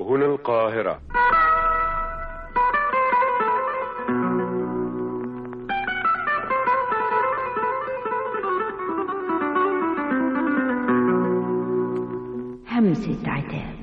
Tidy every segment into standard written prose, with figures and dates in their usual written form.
هنا القاهرة. همسة عتاب.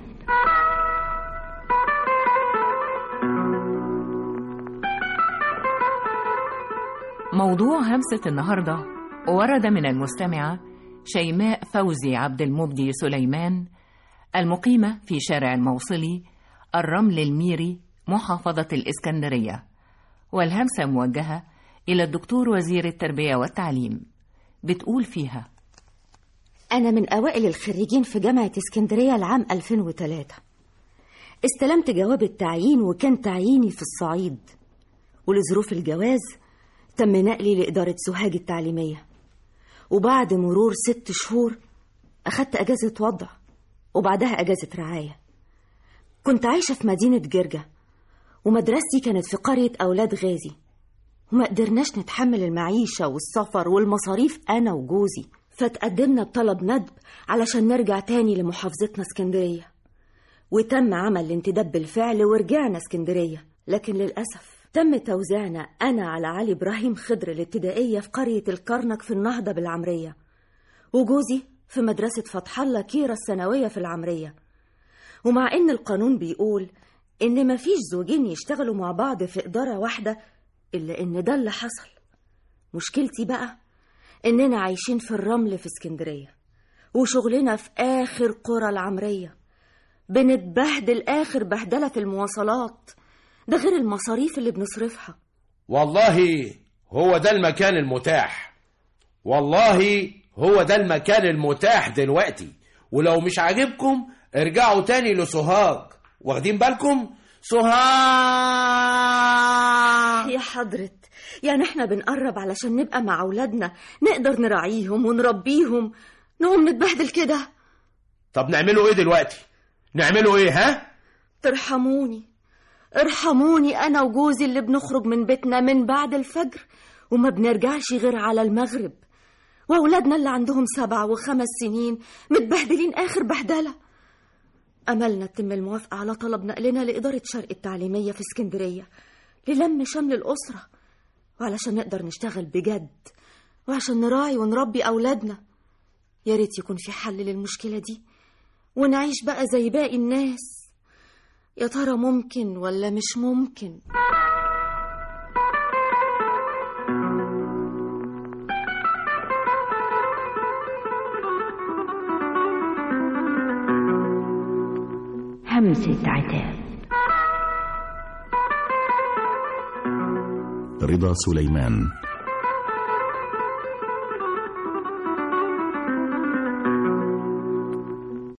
موضوع همسة النهاردة ورد من المستمعة شيماء فوزي عبد المبدي سليمان، المقيمة في شارع الموصلي، الرمل الميري، محافظة الإسكندرية، والهمسة موجهة إلى الدكتور وزير التربية والتعليم. بتقول فيها: أنا من أوائل الخريجين في جامعة اسكندرية العام 2003. استلمت جواب التعيين، وكان تعييني في الصعيد، ولظروف الجواز تم نقلي لإدارة سوهاج التعليمية. وبعد مرور 6 شهور أخدت أجازة وضع، وبعدها أجازة رعاية. كنت عايشة في مدينة جرجة، ومدرستي كانت في قرية أولاد غازي، وما قدرناش نتحمل المعيشة والسفر والمصاريف أنا وجوزي، فتقدمنا بطلب ندب علشان نرجع تاني لمحافظتنا اسكندرية، وتم عمل الانتداب بالفعل ورجعنا اسكندرية. لكن للأسف تم توزيعنا أنا على علي إبراهيم خضر الابتدائية في قرية الكرنك في النهضة بالعمرية، وجوزي في مدرسة فتح الله كيرة الثانوية في العمرية. ومع إن القانون بيقول إن مفيش زوجين يشتغلوا مع بعض في إدارة واحدة، إلا إن ده اللي حصل. مشكلتي بقى إننا عايشين في الرمل في اسكندرية، وشغلنا في آخر قرى العمرية، بنتبهدل آخر بهدلة في المواصلات، ده غير المصاريف اللي بنصرفها. والله هو ده المكان المتاح، والله هو ده المكان المتاح دلوقتي، ولو مش عاجبكم ارجعوا تاني لسوهاج. واخدين بالكم؟ سوهاج يا حضرة، يعني احنا بنقرب علشان نبقى مع أولادنا، نقدر نراعيهم ونربيهم، نقوم نتبهدل كده؟ طب نعملوا ايه دلوقتي؟ نعملوا ايه؟ ها؟ ترحموني، ارحموني أنا وجوزي اللي بنخرج من بيتنا من بعد الفجر وما بنرجعش غير على المغرب، وأولادنا اللي عندهم 7 و5 سنين متبهدلين آخر بهدلة. أملنا تتم الموافقة على طلب نقلنا لإدارة شرق التعليمية في اسكندرية للم شمل الأسرة، وعلشان نقدر نشتغل بجد، وعشان نراعي ونربي أولادنا. يا ريت يكون في حل للمشكلة دي ونعيش بقى زي باقي الناس. يا ترى ممكن ولا مش ممكن؟ همسة عتاب. رضا سليمان.